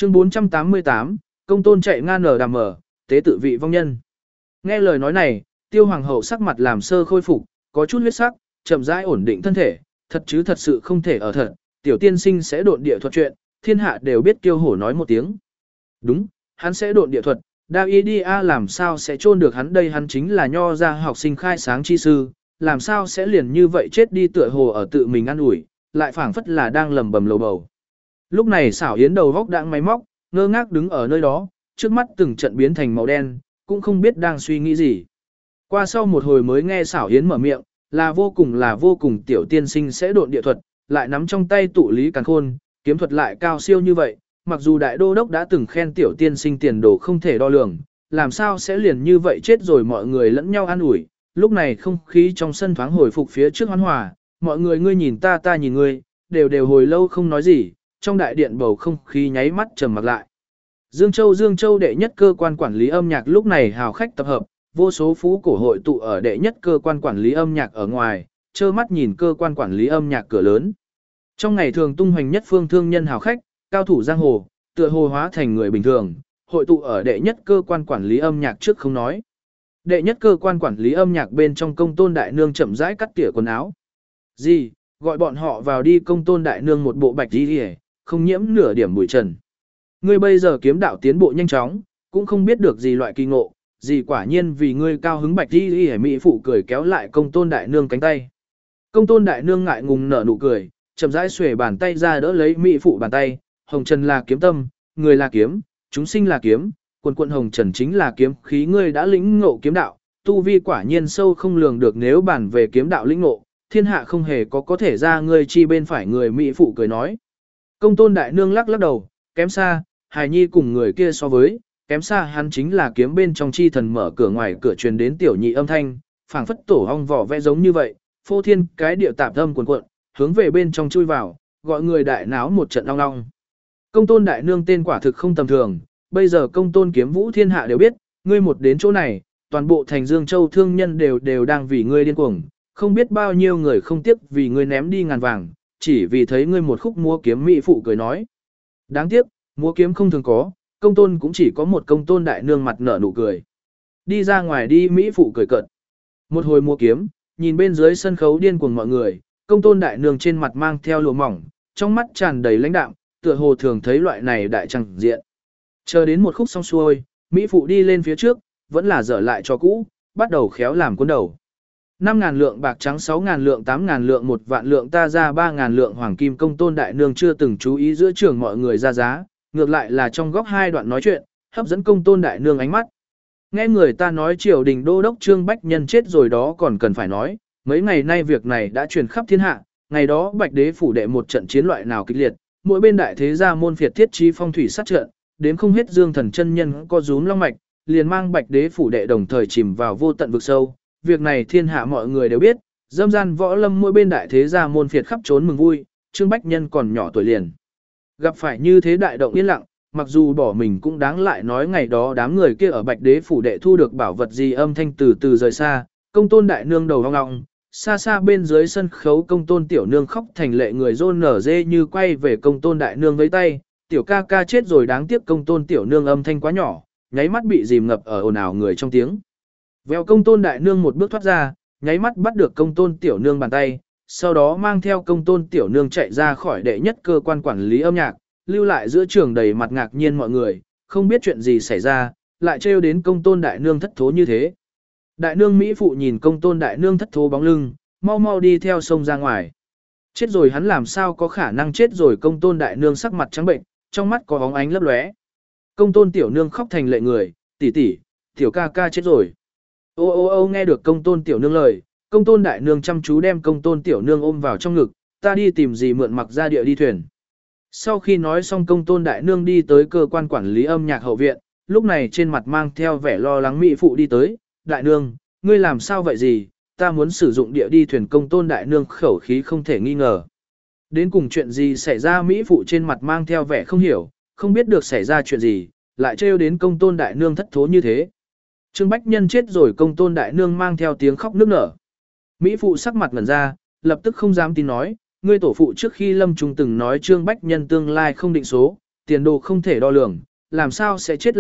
Chương 488, công tôn chạy ngang nở đàm mở, tế tự vị vong nhân. Nghe lời nói này, Tiêu hoàng hậu sắc mặt làm sơ khôi phục, có chút huyết sắc, chậm rãi ổn định thân thể, thật chứ thật sự không thể ở thật, tiểu tiên sinh sẽ độn địa thuật chuyện, thiên hạ đều biết Kiêu hổ nói một tiếng. Đúng, hắn sẽ độn địa thuật, Davidia làm sao sẽ chôn được hắn đây, hắn chính là nho gia học sinh khai sáng chi sư, làm sao sẽ liền như vậy chết đi, tựa hồ ở tự mình ăn ủi, lại phảng phất là đang lầm bầm lầu bầu. Lúc này xảo yến đầu góc đang máy móc, ngơ ngác đứng ở nơi đó, trước mắt từng trận biến thành màu đen, cũng không biết đang suy nghĩ gì. Qua sau một hồi mới nghe xảo yến mở miệng, là vô cùng tiểu tiên sinh sẽ độn địa thuật, lại nắm trong tay tụ lý càn khôn, kiếm thuật lại cao siêu như vậy, mặc dù đại đô đốc đã từng khen tiểu tiên sinh tiền đồ không thể đo lường, làm sao sẽ liền như vậy chết rồi, mọi người lẫn nhau an ủi. Lúc này không khí trong sân thoáng hồi phục phía trước hoan hòa, mọi người ngươi nhìn ta ta nhìn ngươi, đều hồi lâu không nói gì, trong đại điện bầu không khí nháy mắt trầm mặc lại. Dương Châu đệ nhất cơ quan quản lý âm nhạc lúc này hào khách tập hợp, vô số phú cổ hội tụ ở đệ nhất cơ quan quản lý âm nhạc ở ngoài, trơ mắt nhìn cơ quan quản lý âm nhạc cửa lớn. Trong ngày thường tung hoành nhất phương thương nhân hào khách, cao thủ giang hồ, tựa hồ hóa thành người bình thường, hội tụ ở đệ nhất cơ quan quản lý âm nhạc trước không nói. Đệ nhất cơ quan quản lý âm nhạc bên trong công tôn đại nương chậm rãi cắt tỉa quần áo. Gì, gọi bọn họ vào đi, công tôn đại nương một bộ bạch đi hề, không nhiễm nửa điểm bụi trần. Ngươi bây giờ kiếm đạo tiến bộ nhanh chóng, cũng không biết được gì loại kỳ ngộ, gì quả nhiên vì ngươi cao hứng, bạch đi hề mỹ phụ cười kéo lại công tôn đại nương cánh tay. Công tôn đại nương ngại ngùng nở nụ cười, chậm rãi xuề bàn tay ra đỡ lấy mỹ phụ bàn tay, hồng trần là kiếm tâm, người là kiếm, chúng sinh là kiếm, quần hồng trần chính là kiếm khí, ngươi đã lĩnh ngộ kiếm đạo, tu vi quả nhiên sâu không lường được, nếu bàn về kiếm đạo lĩnh ngộ, thiên hạ không hề có thể ra ngươi chi bên phải, người mỹ phụ cười nói. Công tôn đại nương lắc lắc đầu, kém xa, hài nhi cùng người kia so với, kém xa, hắn chính là kiếm bên trong chi thần. Mở cửa, ngoài cửa truyền đến tiểu nhị âm thanh, phảng phất tổ ong vỏ vẽ giống như vậy, phô thiên cái điệu tạp âm cuộn, hướng về bên trong chui vào, gọi người đại náo một trận long long. Công tôn đại nương tên quả thực không tầm thường, bây giờ công tôn kiếm vũ thiên hạ đều biết, ngươi một đến chỗ này, toàn bộ thành Dương Châu thương nhân đều đang vì ngươi điên cuồng, không biết bao nhiêu người không tiếc vì ngươi ném đi ngàn vàng, chỉ vì thấy ngươi một khúc múa kiếm, mỹ phụ cười nói. Đáng tiếc, múa kiếm không thường có, công tôn cũng chỉ có một. Công tôn đại nương mặt nở nụ cười. Đi ra ngoài đi, mỹ phụ cười cợt. Một hồi múa kiếm, nhìn bên dưới sân khấu điên cuồng mọi người, công tôn đại nương trên mặt mang theo lụa mỏng, trong mắt tràn đầy lãnh đạm, tựa hồ thường thấy loại này đại chẳng diện. Chờ đến một khúc xong xuôi, mỹ phụ đi lên phía trước, vẫn là dở lại cho cũ, bắt đầu khéo làm cuốn đầu. 5.000 lượng bạc trắng, 6.000 lượng, 8.000 lượng, 1 vạn lượng, ta ra 3.000 lượng hoàng kim. Công tôn đại nương chưa từng chú ý giữa trường mọi người ra giá, ngược lại là trong góc hai đoạn nói chuyện, hấp dẫn công tôn đại nương ánh mắt. Nghe người ta nói triều đình đô đốc Trương Bách Nhân chết rồi đó còn cần phải nói, mấy ngày nay việc này đã truyền khắp thiên hạ, ngày đó Bạch Đế phủ đệ một trận chiến loại nào kịch liệt, mỗi bên đại thế gia môn phiệt thiết trí phong thủy sát trận, đến không hết Dương Thần chân nhân có rúm long mạch, liền mang Bạch Đế phủ đệ đồng thời chìm vào vô tận vực sâu. Việc này thiên hạ mọi người đều biết, dâm gian võ lâm mỗi bên đại thế gia môn phiệt khắp trốn mừng vui, Trương Bách Nhân còn nhỏ tuổi liền gặp phải như thế đại động yên lặng, mặc dù bỏ mình cũng đáng, lại nói ngày đó đám người kia ở Bạch Đế phủ đệ thu được bảo vật gì. Âm thanh từ từ rời xa, công tôn đại nương đầu hoang ngọng, xa xa bên dưới sân khấu công tôn tiểu nương khóc thành lệ, người rôn nở dê như quay về công tôn đại nương với tay, tiểu ca ca chết rồi, đáng tiếc. Công tôn tiểu nương âm thanh quá nhỏ, nháy mắt bị dìm ngập ở ồn ào người trong tiếng. Vèo, công tôn đại nương một bước thoát ra, nháy mắt bắt được công tôn tiểu nương bàn tay, sau đó mang theo công tôn tiểu nương chạy ra khỏi đệ nhất cơ quan quản lý âm nhạc, lưu lại giữa trường đầy mặt ngạc nhiên mọi người, không biết chuyện gì xảy ra, lại trêu đến công tôn đại nương thất thố như thế. Đại nương mỹ phụ nhìn công tôn đại nương thất thố bóng lưng, mau mau đi theo sông ra ngoài. Chết rồi, hắn làm sao có khả năng chết rồi. Công tôn đại nương sắc mặt trắng bệnh, trong mắt có bóng ánh lấp lóe. Công tôn tiểu nương khóc thành lệ, người, tỷ tỷ, tiểu ca ca chết rồi. Ô ô ô, nghe được công tôn tiểu nương lời, công tôn đại nương chăm chú đem công tôn tiểu nương ôm vào trong ngực, ta đi tìm gì mượn mặc ra địa đi thuyền. Sau khi nói xong, công tôn đại nương đi tới cơ quan quản lý âm nhạc hậu viện, lúc này trên mặt mang theo vẻ lo lắng mỹ phụ đi tới. Đại nương, ngươi làm sao vậy gì, ta muốn sử dụng địa đi thuyền. Công tôn đại nương khẩu khí không thể nghi ngờ. Đến cùng chuyện gì xảy ra, mỹ phụ trên mặt mang theo vẻ không hiểu, không biết được xảy ra chuyện gì, lại trêu đến công tôn đại nương thất thố như thế. Trương Bách Nhân chết rồi. Công tôn đại nương mang theo tiếng khóc nức nở. Mỹ phụ sắc mặt ngẩn ra, lập tức không dám tin nói, ngươi tổ phụ trước khi lâm trung từng nói Trương Bách Nhân tương lai không định số, tiền đồ không thể đo lường, làm sao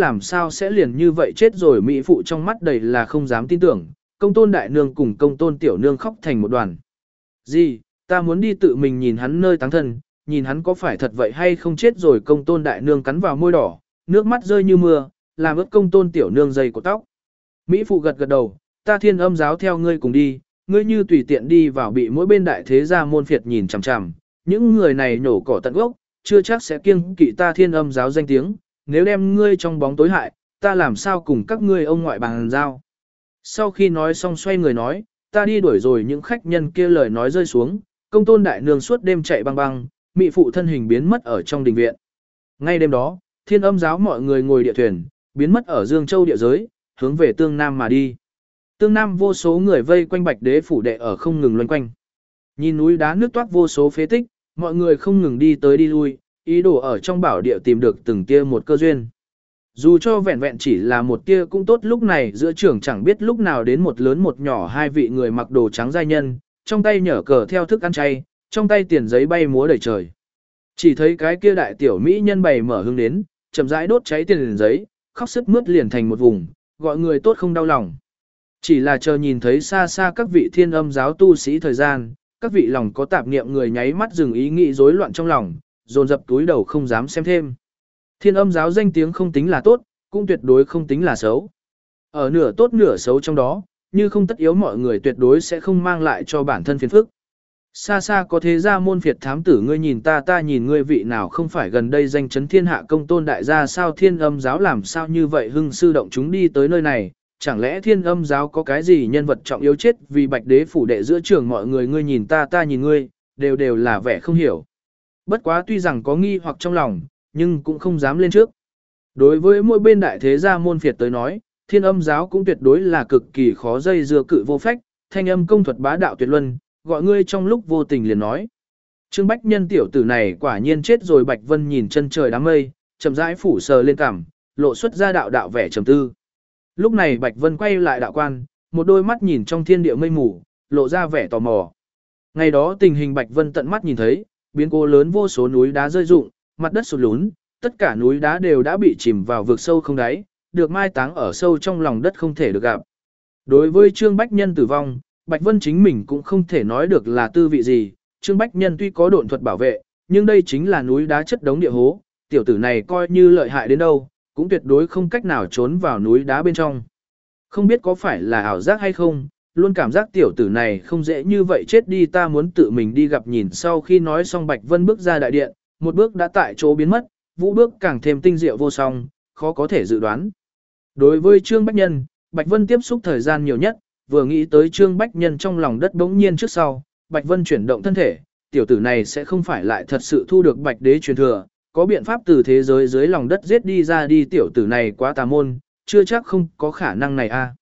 sẽ liền như vậy chết rồi. Mỹ phụ trong mắt đầy là không dám tin tưởng, công tôn đại nương cùng công tôn tiểu nương khóc thành một đoàn. Gì, ta muốn đi tự mình nhìn hắn nơi táng thân, nhìn hắn có phải thật vậy hay không chết rồi. Công tôn đại nương cắn vào môi đỏ, nước mắt rơi như mưa, làm ướt công tôn tiểu nương dây của tóc. Mỹ phụ gật gật đầu, ta Thiên Âm giáo theo ngươi cùng đi, ngươi như tùy tiện đi vào bị mỗi bên đại thế gia môn phiệt nhìn chằm chằm, những người này nhổ cỏ tận gốc, chưa chắc sẽ kiêng kỵ ta Thiên Âm giáo danh tiếng, nếu đem ngươi trong bóng tối hại, ta làm sao cùng các ngươi ông ngoại bàn giao. Sau khi nói xong xoay người nói, ta đi đuổi rồi. Những khách nhân kia lời nói rơi xuống, công tôn đại nương suốt đêm chạy băng băng, Mỹ phụ thân hình biến mất ở trong đình viện. Ngay đêm đó, Thiên Âm giáo mọi người ngồi địa thuyền, biến mất ở Dương Châu địa giới, hướng về Tương Nam mà đi. Tương Nam vô số người vây quanh Bạch Đế phủ đệ ở không ngừng loanh quanh. Nhìn núi đá nước toát vô số phế tích, mọi người không ngừng đi tới đi lui, ý đồ ở trong bảo địa tìm được từng tia một cơ duyên. Dù cho vẹn vẹn chỉ là một tia cũng tốt. Lúc này giữa trường chẳng biết lúc nào đến một lớn một nhỏ hai vị người mặc đồ trắng giai nhân, trong tay nhở cờ theo thức ăn chay, trong tay tiền giấy bay múa đầy trời. Chỉ thấy cái kia đại tiểu mỹ nhân bày mở hương đến, chậm rãi đốt cháy tiền giấy, khóc sướt mướt liền thành một vùng, gọi người tốt không đau lòng. Chỉ là chờ nhìn thấy xa xa các vị Thiên Âm giáo tu sĩ thời gian, các vị lòng có tạp niệm người nháy mắt dừng ý nghĩ rối loạn trong lòng, dồn dập túi đầu không dám xem thêm. Thiên Âm giáo danh tiếng không tính là tốt, cũng tuyệt đối không tính là xấu. Ở nửa tốt nửa xấu trong đó, như không tất yếu mọi người tuyệt đối sẽ không mang lại cho bản thân phiền phức. Xa xa có thế gia môn phiệt thám tử ngươi nhìn ta ta nhìn ngươi, vị nào không phải gần đây danh chấn thiên hạ công tôn đại gia sao Thiên Âm giáo làm sao như vậy hưng sư động chúng đi tới nơi này, chẳng lẽ Thiên Âm giáo có cái gì nhân vật trọng yếu chết vì Bạch Đế phủ đệ giữa trường mọi người ngươi nhìn ta ta nhìn ngươi, đều là vẻ không hiểu. Bất quá tuy rằng có nghi hoặc trong lòng, nhưng cũng không dám lên trước. Đối với mỗi bên đại thế gia môn phiệt tới nói, Thiên Âm giáo cũng tuyệt đối là cực kỳ khó dây dưa cự vô phách, thanh âm công thuật bá đạo tuyệt luân, gọi ngươi trong lúc vô tình liền nói. Trương Bách Nhân tiểu tử này quả nhiên chết rồi. Bạch Vân nhìn chân trời đám mây, chậm rãi phủ sờ lên cằm, lộ xuất ra đạo vẻ trầm tư. Lúc này Bạch Vân quay lại đạo quan, một đôi mắt nhìn trong thiên địa mây mù, lộ ra vẻ tò mò. Ngày đó tình hình Bạch Vân tận mắt nhìn thấy, biến cố lớn vô số núi đá rơi rụng, mặt đất sụt lún, tất cả núi đá đều đã bị chìm vào vực sâu không đáy, được mai táng ở sâu trong lòng đất không thể được gặp. Đối với Trương Bách Nhân tử vong, Bạch Vân chính mình cũng không thể nói được là tư vị gì. Trương Bách Nhân tuy có độn thuật bảo vệ, nhưng đây chính là núi đá chất đống địa hố, tiểu tử này coi như lợi hại đến đâu, cũng tuyệt đối không cách nào trốn vào núi đá bên trong. Không biết có phải là ảo giác hay không, luôn cảm giác tiểu tử này không dễ như vậy chết đi, ta muốn tự mình đi gặp nhìn. Sau khi nói xong Bạch Vân bước ra đại điện, một bước đã tại chỗ biến mất, vũ bước càng thêm tinh diệu vô song, khó có thể dự đoán. Đối với Trương Bách Nhân, Bạch Vân tiếp xúc thời gian nhiều nhất, vừa nghĩ tới Trương Bách Nhân trong lòng đất bỗng nhiên trước sau, Bạch Vân chuyển động thân thể, tiểu tử này sẽ không phải lại thật sự thu được Bạch Đế truyền thừa, có biện pháp từ thế giới dưới lòng đất giết đi ra đi, tiểu tử này quá tà môn, chưa chắc không có khả năng này a.